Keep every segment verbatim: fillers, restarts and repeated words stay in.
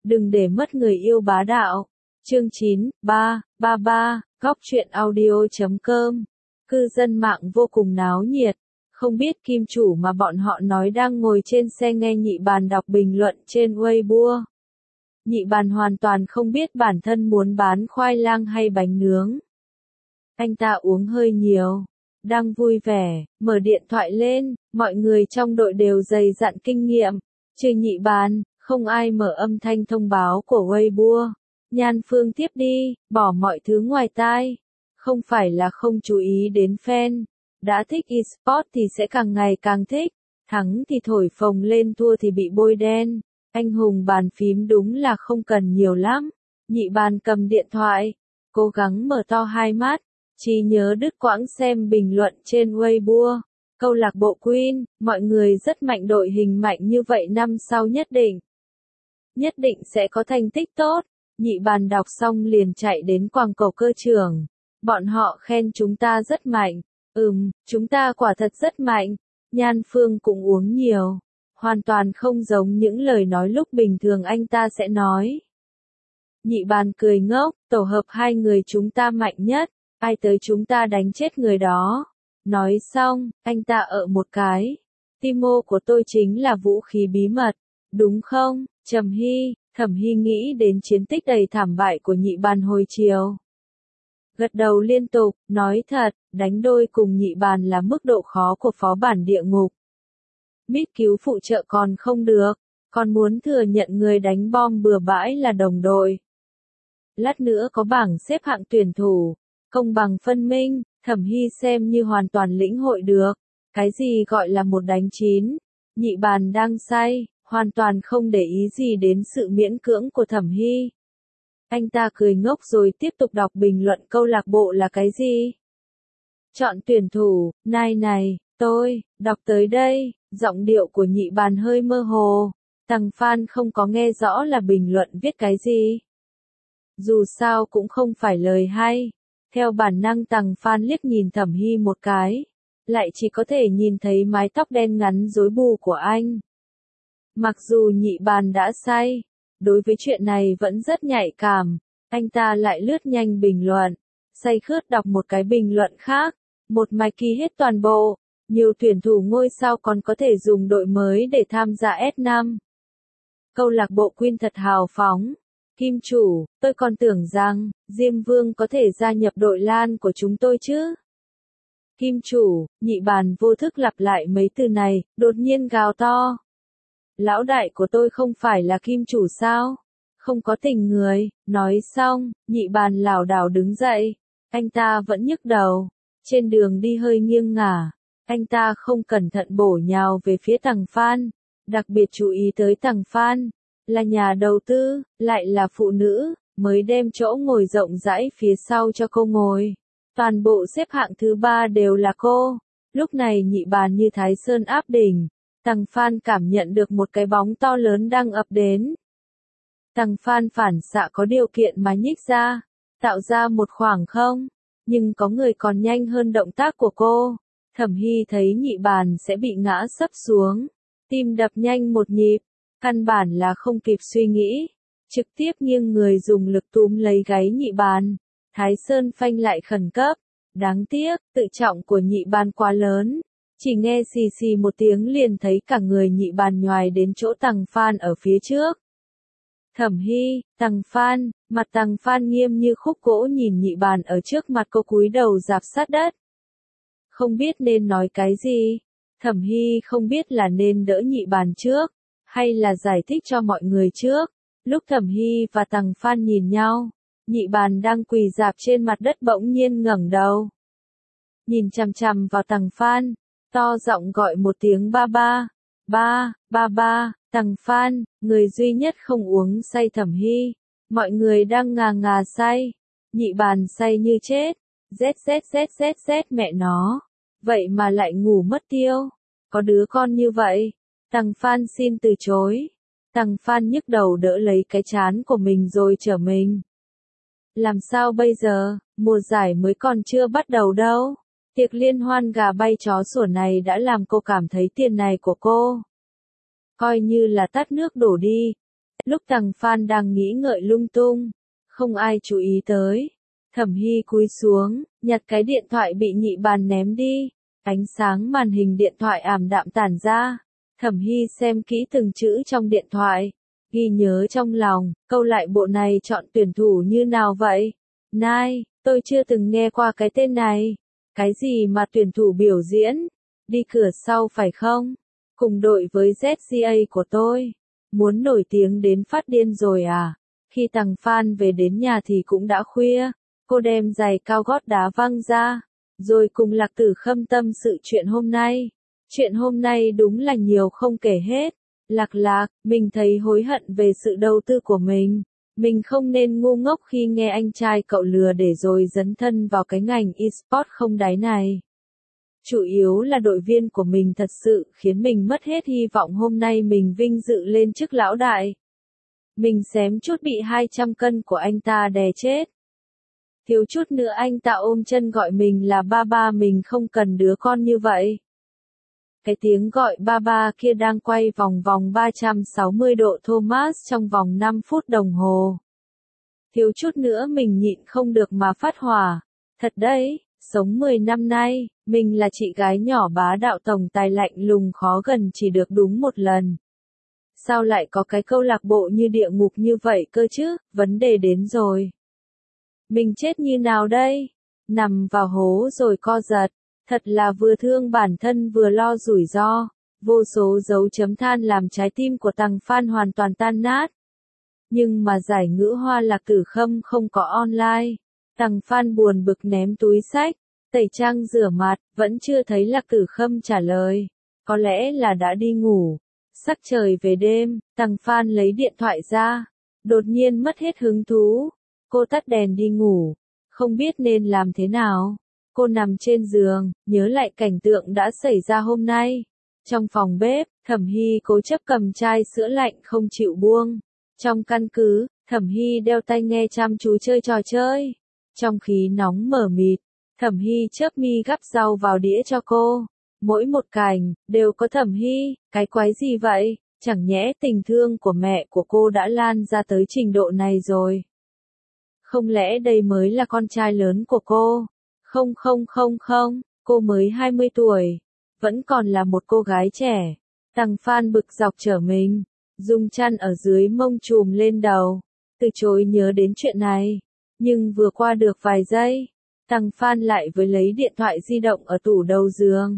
Đừng để mất người yêu bá đạo. Chương chín, ba, ba ba, góc truyện audio chấm com. Cư dân mạng vô cùng náo nhiệt. Không biết kim chủ mà bọn họ nói đang ngồi trên xe nghe nhị bàn đọc bình luận trên Weibo. Nhị bàn hoàn toàn không biết bản thân muốn bán khoai lang hay bánh nướng. Anh ta uống hơi nhiều. Đang vui vẻ, mở điện thoại lên, mọi người trong đội đều dày dặn kinh nghiệm. Trừ nhị bàn, không ai mở âm thanh thông báo của Weibo. Nhan Phương tiếp đi, bỏ mọi thứ ngoài tai. Không phải là không chú ý đến fan. Đã thích eSport thì sẽ càng ngày càng thích. Thắng thì thổi phồng lên, thua thì bị bôi đen. Anh hùng bàn phím đúng là không cần nhiều lắm. Nhị bàn cầm điện thoại, cố gắng mở to hai mắt. Trí nhớ đứt quãng xem bình luận trên Weibo. Câu lạc bộ Queen, mọi người rất mạnh, đội hình mạnh như vậy năm sau nhất định. Nhất định sẽ có thành tích tốt. Nhị bàn đọc xong liền chạy đến quàng cổ cơ trưởng. Bọn họ khen chúng ta rất mạnh. Ừm, chúng ta quả thật rất mạnh. Nhan Phương cũng uống nhiều. Hoàn toàn không giống những lời nói lúc bình thường anh ta sẽ nói. Nhị bàn cười ngốc, tổ hợp hai người chúng ta mạnh nhất. Ai tới chúng ta đánh chết người đó. Nói xong, anh ta ợ một cái. Timo của tôi chính là vũ khí bí mật, đúng không, Trầm Hy? Thẩm Hy nghĩ đến chiến tích đầy thảm bại của nhị bàn hồi chiều. Gật đầu liên tục, nói thật, đánh đôi cùng nhị bàn là mức độ khó của phó bản địa ngục. Mít cứu phụ trợ còn không được, còn muốn thừa nhận người đánh bom bừa bãi là đồng đội. Lát nữa có bảng xếp hạng tuyển thủ, công bằng phân minh, Thẩm Hy xem như hoàn toàn lĩnh hội được. Cái gì gọi là một đánh chín? Nhị bàn đang say, hoàn toàn không để ý gì đến sự miễn cưỡng của Thẩm Hy. Anh ta cười ngốc rồi tiếp tục đọc bình luận câu lạc bộ là cái gì? Chọn tuyển thủ, này này, tôi, đọc tới đây, giọng điệu của nhị bàn hơi mơ hồ. Tằng Phan không có nghe rõ là bình luận viết cái gì. Dù sao cũng không phải lời hay. Theo bản năng Tằng Phan liếc nhìn Thẩm Hy một cái. Lại chỉ có thể nhìn thấy mái tóc đen ngắn rối bù của anh. Mặc dù nhị bàn đã say, đối với chuyện này vẫn rất nhạy cảm. Anh ta lại lướt nhanh bình luận. Say khướt đọc một cái bình luận khác. Một mạch ký hết toàn bộ. Nhiều tuyển thủ ngôi sao còn có thể dùng đội mới để tham gia S năm. Câu lạc bộ Queen thật hào phóng. Kim chủ, tôi còn tưởng rằng, Diêm Vương có thể gia nhập đội LAN của chúng tôi chứ. Kim chủ, nhị bàn vô thức lặp lại mấy từ này, đột nhiên gào to. Lão đại của tôi không phải là kim chủ sao? Không có tình người. Nói xong, nhị bàn lảo đảo đứng dậy. Anh ta vẫn nhức đầu. Trên đường đi hơi nghiêng ngả. Anh ta không cẩn thận bổ nhào về phía Tằng Phan. Đặc biệt chú ý tới Tằng Phan. Là nhà đầu tư, lại là phụ nữ, mới đem chỗ ngồi rộng rãi phía sau cho cô ngồi. Toàn bộ xếp hạng thứ ba đều là cô. Lúc này nhị bàn như Thái Sơn áp đỉnh. Tằng Phan cảm nhận được một cái bóng to lớn đang ập đến. Tằng Phan phản xạ có điều kiện mà nhích ra, tạo ra một khoảng không. Nhưng có người còn nhanh hơn động tác của cô. Thẩm Hy thấy nhị bàn sẽ bị ngã sấp xuống. Tim đập nhanh một nhịp. Căn bản là không kịp suy nghĩ. Trực tiếp nghiêng người dùng lực túm lấy gáy nhị bàn. Thái Sơn phanh lại khẩn cấp. Đáng tiếc, tự trọng của nhị bàn quá lớn. Chỉ nghe xì xì một tiếng liền thấy cả người nhị bàn nhoài đến chỗ Tằng Phan ở phía trước. Thẩm Hy, Tằng Phan, mặt Tằng Phan nghiêm như khúc gỗ nhìn nhị bàn ở trước mặt cô cúi đầu rạp sát đất. Không biết nên nói cái gì. Thẩm Hy không biết là nên đỡ nhị bàn trước, hay là giải thích cho mọi người trước. Lúc Thẩm Hy và Tằng Phan nhìn nhau, nhị bàn đang quỳ rạp trên mặt đất bỗng nhiên ngẩng đầu. Nhìn chằm chằm vào Tằng Phan, to giọng gọi một tiếng ba ba, ba, ba ba, Tằng Phan, người duy nhất không uống say Thẩm Hy. Mọi người đang ngà ngà say, nhị bàn say như chết, rét rét rét rét rét mẹ nó. Vậy mà lại ngủ mất tiêu, có đứa con như vậy. Tằng Phan xin từ chối. Tằng Phan nhức đầu đỡ lấy cái trán của mình rồi trở mình. Làm sao bây giờ, mùa giải mới còn chưa bắt đầu đâu. Tiệc liên hoan gà bay chó sủa này đã làm cô cảm thấy tiền này của cô coi như là tát nước đổ đi. Lúc Tằng Phan đang nghĩ ngợi lung tung, không ai chú ý tới. Thẩm Hy cúi xuống, nhặt cái điện thoại bị Nhị Bàn ném đi. Ánh sáng màn hình điện thoại ảm đạm tản ra. Thẩm Hy xem kỹ từng chữ trong điện thoại, ghi nhớ trong lòng, câu lại bộ này chọn tuyển thủ như nào vậy? Nai, tôi chưa từng nghe qua cái tên này. Cái gì mà tuyển thủ biểu diễn? Đi cửa sau phải không? Cùng đội với Z G A của tôi. Muốn nổi tiếng đến phát điên rồi à? Khi Tằng Phan về đến nhà thì cũng đã khuya. Cô đem giày cao gót đá văng ra, rồi cùng Lạc Tử Khâm tâm sự chuyện hôm nay. Chuyện hôm nay đúng là nhiều không kể hết. Lạc Lạc, mình thấy hối hận về sự đầu tư của mình. Mình không nên ngu ngốc khi nghe anh trai cậu lừa để rồi dấn thân vào cái ngành e-sport không đáy này. Chủ yếu là đội viên của mình thật sự khiến mình mất hết hy vọng hôm nay mình vinh dự lên chức lão đại. Mình xém chút bị hai trăm cân của anh ta đè chết. Thiếu chút nữa anh ta ôm chân gọi mình là ba ba, mình không cần đứa con như vậy. Cái tiếng gọi ba ba kia đang quay vòng vòng ba trăm sáu mươi độ Thomas trong vòng năm phút đồng hồ. Thiếu chút nữa mình nhịn không được mà phát hỏa. Thật đấy, sống mười năm nay, mình là chị gái nhỏ bá đạo tổng tài lạnh lùng khó gần chỉ được đúng một lần. Sao lại có cái câu lạc bộ như địa ngục như vậy cơ chứ, vấn đề đến rồi. Mình chết như nào đây? Nằm vào hố rồi co giật. Thật là vừa thương bản thân vừa lo rủi ro. Vô số dấu chấm than làm trái tim của Tằng Phan hoàn toàn tan nát. Nhưng mà giải ngữ hoa Lạc Tử Khâm không có online. Tằng Phan buồn bực ném túi xách, tẩy trang rửa mặt, vẫn chưa thấy Lạc Tử Khâm trả lời. Có lẽ là đã đi ngủ. Sắc trời về đêm, Tằng Phan lấy điện thoại ra. Đột nhiên mất hết hứng thú. Cô tắt đèn đi ngủ. Không biết nên làm thế nào. Cô nằm trên giường, nhớ lại cảnh tượng đã xảy ra hôm nay. Trong phòng bếp, Thẩm Hy cố chấp cầm chai sữa lạnh không chịu buông. Trong căn cứ, Thẩm Hy đeo tai nghe chăm chú chơi trò chơi. Trong khí nóng mờ mịt, Thẩm Hy chớp mi gắp rau vào đĩa cho cô. Mỗi một cành, đều có Thẩm Hy, cái quái gì vậy? Chẳng nhẽ tình thương của mẹ của cô đã lan ra tới trình độ này rồi. Không lẽ đây mới là con trai lớn của cô? Không không không không, cô mới hai mươi tuổi, vẫn còn là một cô gái trẻ. Tằng Phan bực dọc trở mình, dùng chăn ở dưới mông trùm lên đầu, từ chối nhớ đến chuyện này. Nhưng vừa qua được vài giây, Tằng Phan lại với lấy điện thoại di động ở tủ đầu giường.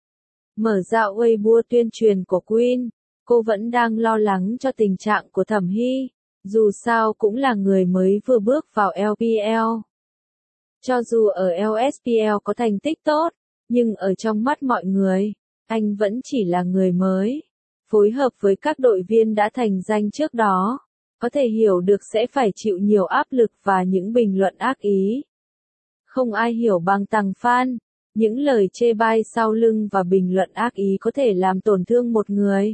Mở ra Weibo tuyên truyền của Queen, cô vẫn đang lo lắng cho tình trạng của Thẩm Hy, dù sao cũng là người mới vừa bước vào L P L. Cho dù ở L S P L có thành tích tốt, nhưng ở trong mắt mọi người, anh vẫn chỉ là người mới. Phối hợp với các đội viên đã thành danh trước đó, có thể hiểu được sẽ phải chịu nhiều áp lực và những bình luận ác ý. Không ai hiểu bằng Tằng Phan, những lời chê bai sau lưng và bình luận ác ý có thể làm tổn thương một người.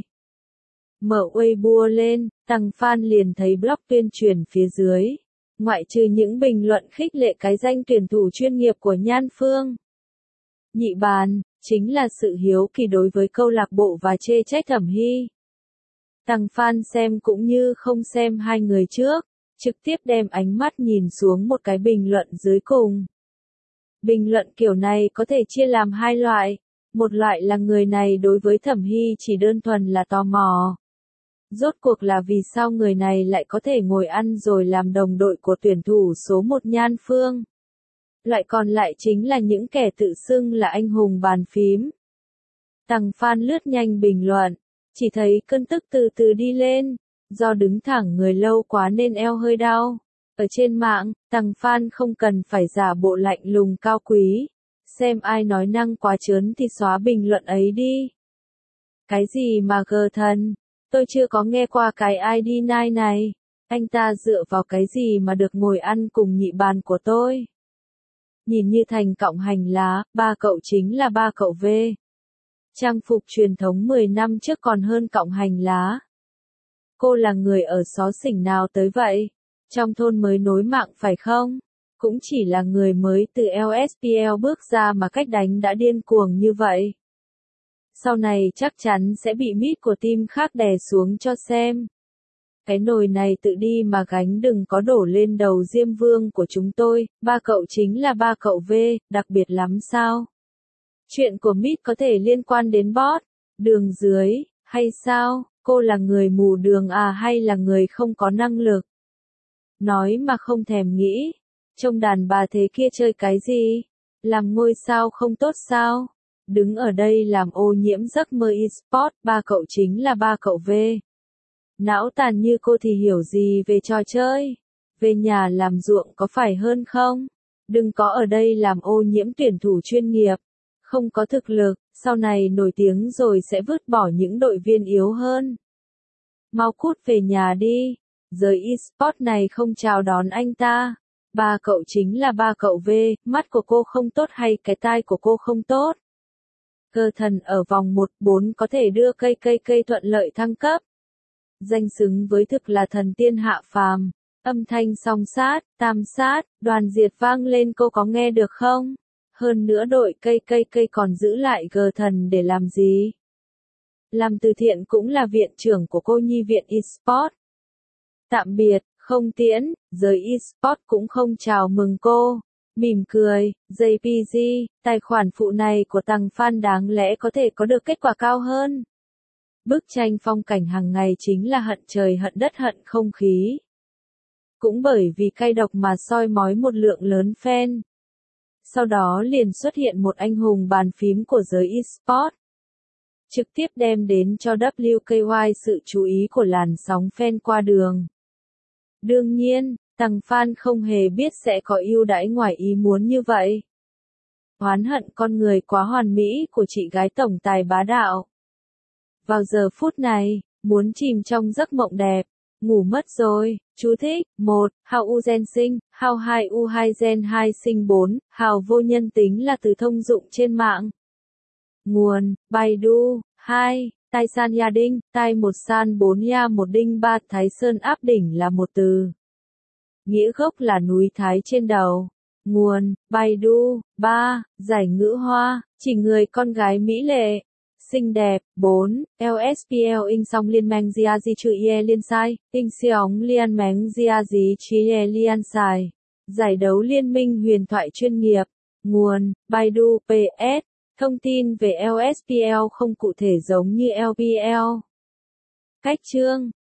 Mở Weibo lên, Tằng Phan liền thấy blog tuyên truyền phía dưới. Ngoại trừ những bình luận khích lệ cái danh tuyển thủ chuyên nghiệp của Nhan Phương. Nhị Bàn, chính là sự hiếu kỳ đối với câu lạc bộ và chê trách Thẩm Hy. Tằng Phan xem cũng như không xem hai người trước, trực tiếp đem ánh mắt nhìn xuống một cái bình luận dưới cùng. Bình luận kiểu này có thể chia làm hai loại. Một loại là người này đối với Thẩm Hy chỉ đơn thuần là tò mò. Rốt cuộc là vì sao người này lại có thể ngồi ăn rồi làm đồng đội của tuyển thủ số một Nhan Phương. Loại còn lại chính là những kẻ tự xưng là anh hùng bàn phím. Tằng Phan lướt nhanh bình luận, chỉ thấy cơn tức từ từ đi lên, do đứng thẳng người lâu quá nên eo hơi đau. Ở trên mạng, Tằng Phan không cần phải giả bộ lạnh lùng cao quý. Xem ai nói năng quá trớn thì xóa bình luận ấy đi. Cái gì mà gờ thần? Tôi chưa có nghe qua cái I D chín này. Anh ta dựa vào cái gì mà được ngồi ăn cùng Nhị Bàn của tôi? Nhìn như thành cọng hành lá, ba cậu chính là ba cậu V. Trang phục truyền thống mười năm trước còn hơn cọng hành lá. Cô là người ở xó xỉnh nào tới vậy? Trong thôn mới nối mạng phải không? Cũng chỉ là người mới từ L S P L bước ra mà cách đánh đã điên cuồng như vậy. Sau này chắc chắn sẽ bị mít của team khác đè xuống cho xem. Cái nồi này tự đi mà gánh đừng có đổ lên đầu Diêm Vương của chúng tôi, ba cậu chính là ba cậu V, đặc biệt lắm sao? Chuyện của Mít có thể liên quan đến bót, đường dưới, hay sao? Cô là người mù đường à hay là người không có năng lực? Nói mà không thèm nghĩ. Trông đàn bà thế kia chơi cái gì? Làm ngôi sao không tốt sao? Đứng ở đây làm ô nhiễm giấc mơ eSport, ba cậu chính là ba cậu V. Não tàn như cô thì hiểu gì về trò chơi? Về nhà làm ruộng có phải hơn không? Đừng có ở đây làm ô nhiễm tuyển thủ chuyên nghiệp. Không có thực lực, sau này nổi tiếng rồi sẽ vứt bỏ những đội viên yếu hơn. Mau cút về nhà đi. Giới eSport này không chào đón anh ta. Ba cậu chính là ba cậu V, mắt của cô không tốt hay cái tai của cô không tốt? Cơ thần ở vòng một bốn có thể đưa cây cây cây thuận lợi thăng cấp. Danh xứng với thực là thần tiên hạ phàm. Âm thanh song sát, tam sát, đoàn diệt vang lên, cô có nghe được không? Hơn nữa đội cây cây cây còn giữ lại gờ thần để làm gì? Làm từ thiện cũng là viện trưởng của cô nhi viện eSport. Tạm biệt, không tiễn, giới eSport cũng không chào mừng cô. Mỉm cười, gi pê giê, tài khoản phụ này của Tằng Phan đáng lẽ có thể có được kết quả cao hơn. Bức tranh phong cảnh hàng ngày chính là hận trời hận đất hận không khí. Cũng bởi vì cay độc mà soi mói một lượng lớn fan. Sau đó liền xuất hiện một anh hùng bàn phím của giới eSport. Trực tiếp đem đến cho vê kép i sự chú ý của làn sóng fan qua đường. Đương nhiên, Tằng Phan không hề biết sẽ có ưu đãi ngoài ý muốn như vậy. Oán hận con người quá hoàn mỹ của chị gái tổng tài bá đạo. Vào giờ phút này, muốn chìm trong giấc mộng đẹp, ngủ mất rồi. Chú thích, một. Hào u gen sinh, hào hai u hai gen hai sinh bốn, hào vô nhân tính là từ thông dụng trên mạng. Nguồn, Baidu, hai. Tai san ya đinh, tai một san bốn ya một đinh ba, Thái Sơn áp đỉnh là một từ. Nghĩa gốc là núi Thái trên đầu. Nguồn, Baidu, ba. Giải ngữ hoa, chỉ người con gái mỹ lệ, xinh đẹp. bốn. lờ ét pê lờ in song liên mang gia di chữ ye liên sai, in xiong liên máng gia di chữ ye liên sai. Giải đấu liên minh huyền thoại chuyên nghiệp. Nguồn, Baidu, pê ét. Thông tin về lờ ét pê lờ không cụ thể giống như lờ pê lờ. Cách chương